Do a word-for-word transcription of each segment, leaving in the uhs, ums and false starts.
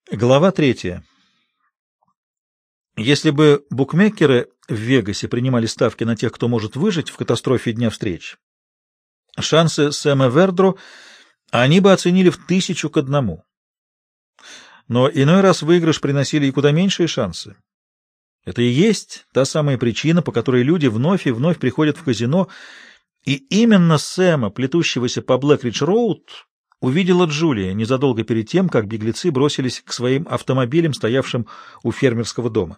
Глава третья. Если бы букмекеры в Вегасе принимали ставки на тех, кто может выжить в катастрофе дня встреч, шансы Сэма Вердру они бы оценили в тысячу к одному. Но иной раз выигрыш приносили и куда меньшие шансы. Это и есть та самая причина, по которой люди вновь и вновь приходят в казино, и именно Сэма, плетущегося по Блэкридж-роуд, увидела Джулия незадолго перед тем, как беглецы бросились к своим автомобилям, стоявшим у фермерского дома.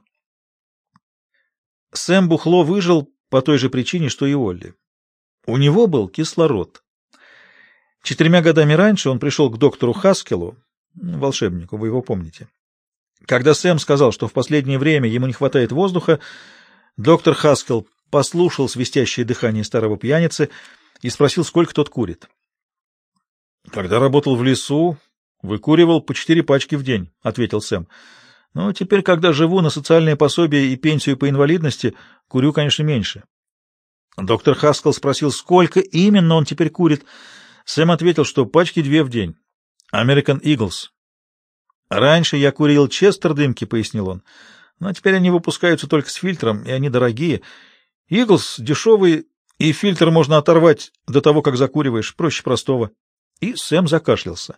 Сэм Бухло выжил по той же причине, что и Олли. У него был кислород. Четырьмя годами раньше он пришел к доктору Хаскелу, волшебнику, вы его помните. Когда Сэм сказал, что в последнее время ему не хватает воздуха, доктор Хаскел послушал свистящее дыхание старого пьяницы и спросил, сколько тот курит. «Когда работал в лесу, выкуривал по четыре пачки в день», — ответил Сэм. «Но теперь, когда живу на социальное пособие и пенсию по инвалидности, курю, конечно, меньше». Доктор Хаскел спросил, сколько именно он теперь курит. Сэм ответил, что пачки две в день. American Eagles. «Раньше я курил Честер-дымки», — пояснил он, — «но теперь они выпускаются только с фильтром, и они дорогие. Eagles дешевые, и фильтр можно оторвать до того, как закуриваешь, проще простого». И Сэм закашлялся.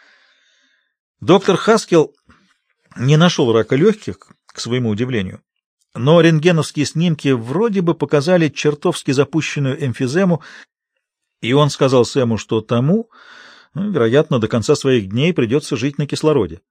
Доктор Хаскел не нашел рака легких, к своему удивлению, но рентгеновские снимки вроде бы показали чертовски запущенную эмфизему, и он сказал Сэму, что тому, ну, вероятно, до конца своих дней придется жить на кислороде.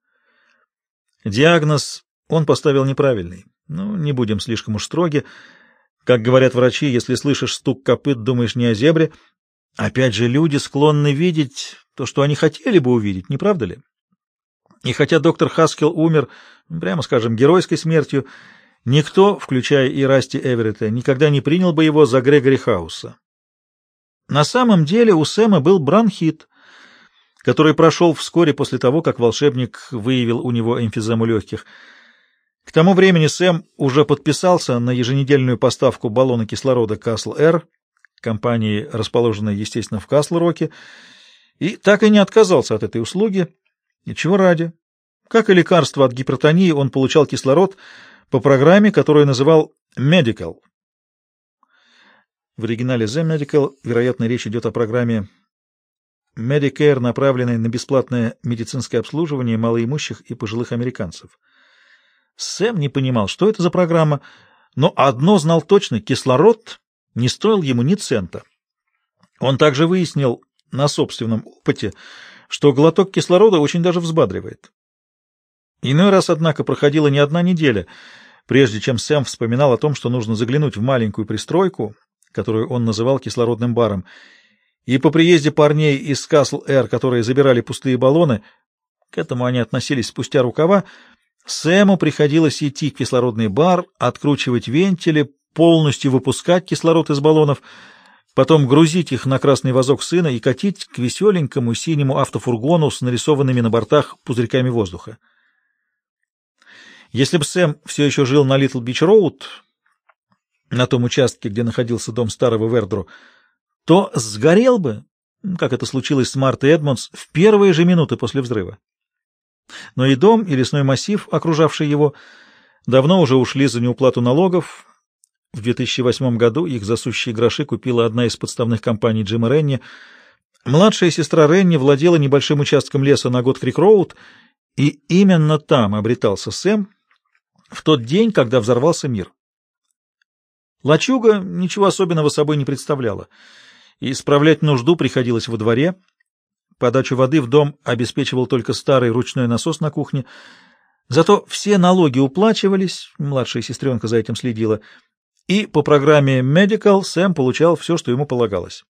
Диагноз он поставил неправильный. Ну, не будем слишком уж строги. Как говорят врачи, если слышишь стук копыт, думаешь не о зебре. Опять же, люди склонны видеть то, что они хотели бы увидеть, не правда ли? И хотя доктор Хаскел умер, прямо скажем, геройской смертью, никто, включая и Расти Эверетта, никогда не принял бы его за Грегори Хауса. На самом деле у Сэма был бронхит, который прошел вскоре после того, как волшебник выявил у него эмфизему легких. К тому времени Сэм уже подписался на еженедельную поставку баллона кислорода Castle Air, компании, расположенной, естественно, в Касл-Роке, и так и не отказался от этой услуги. И чего ради? Как и лекарство от гипертонии, он получал кислород по программе, которую называл Medical. В оригинале The Medical, вероятно, речь идет о программе Medicare, направленной на бесплатное медицинское обслуживание малоимущих и пожилых американцев. Сэм не понимал, что это за программа, но одно знал точно — кислород не стоил ему ни цента. Он также выяснил на собственном опыте, что глоток кислорода очень даже взбадривает. Иной раз, однако, проходила не одна неделя, прежде чем Сэм вспоминал о том, что нужно заглянуть в маленькую пристройку, которую он называл кислородным баром, и по приезде парней из Castle Air, которые забирали пустые баллоны, к этому они относились спустя рукава, Сэму приходилось идти в кислородный бар, откручивать вентили, полностью выпускать кислород из баллонов, потом грузить их на красный вазок сына и катить к веселенькому синему автофургону с нарисованными на бортах пузырьками воздуха. Если бы Сэм все еще жил на Литл-Бич-Роуд, на том участке, где находился дом старого Вердру, то сгорел бы, как это случилось с Мартой Эдмондс, в первые же минуты после взрыва. Но и дом, и лесной массив, окружавший его, давно уже ушли за неуплату налогов. В две тысячи восьмом году их за сущие гроши купила одна из подставных компаний Джима Ренни. Младшая сестра Ренни владела небольшим участком леса на Гот-Крик-Роуд, и именно там обретался Сэм в тот день, когда взорвался мир. Лачуга ничего особенного собой не представляла, и справлять нужду приходилось во дворе. Подачу воды в дом обеспечивал только старый ручной насос на кухне. Зато все налоги уплачивались, младшая сестренка за этим следила, и по программе Medical Сэм получал все, что ему полагалось.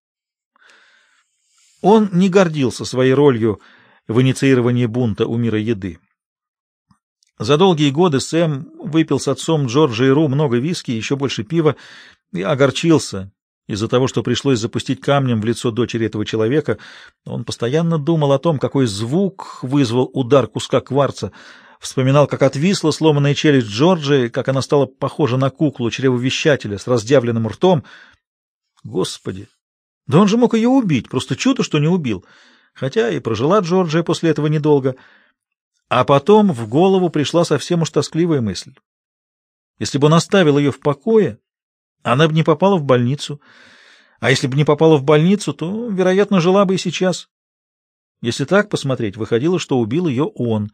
Он не гордился своей ролью в инициировании бунта у мира еды. За долгие годы Сэм выпил с отцом Джорджа и Ру много виски, еще больше пива, и огорчился из-за того, что пришлось запустить камнем в лицо дочери этого человека. Он постоянно думал о том, какой звук вызвал удар куска кварца, вспоминал, как отвисла сломанная челюсть Джорджи, как она стала похожа на куклу чревовещателя с раздявленным ртом. Господи! Да он же мог ее убить, просто чудо, что не убил. Хотя и прожила Джорджия после этого недолго. А потом в голову пришла совсем уж тоскливая мысль. Если бы он оставил ее в покое, она бы не попала в больницу. А если бы не попала в больницу, то, вероятно, жила бы и сейчас. Если так посмотреть, выходило, что убил ее он.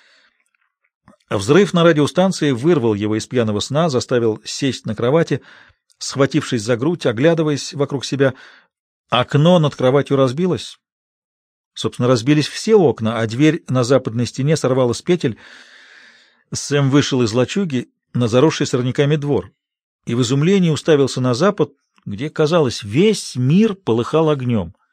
Взрыв на радиостанции вырвал его из пьяного сна, заставил сесть на кровати, схватившись за грудь, оглядываясь вокруг себя. Окно над кроватью разбилось. Собственно, разбились все окна, а дверь на западной стене сорвала с петель. Сэм вышел из лачуги на заросший сорняками двор и в изумлении уставился на запад, где, казалось, весь мир полыхал огнем.